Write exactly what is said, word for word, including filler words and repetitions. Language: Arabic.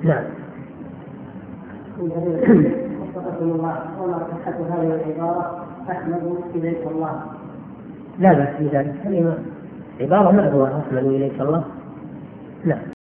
نعم. وفقكم الله، وما صحة هذه العبارة أحمد إليك الله؟ لا بأس بذلك، عبارة معروفة أحمد إليك الله. نعم.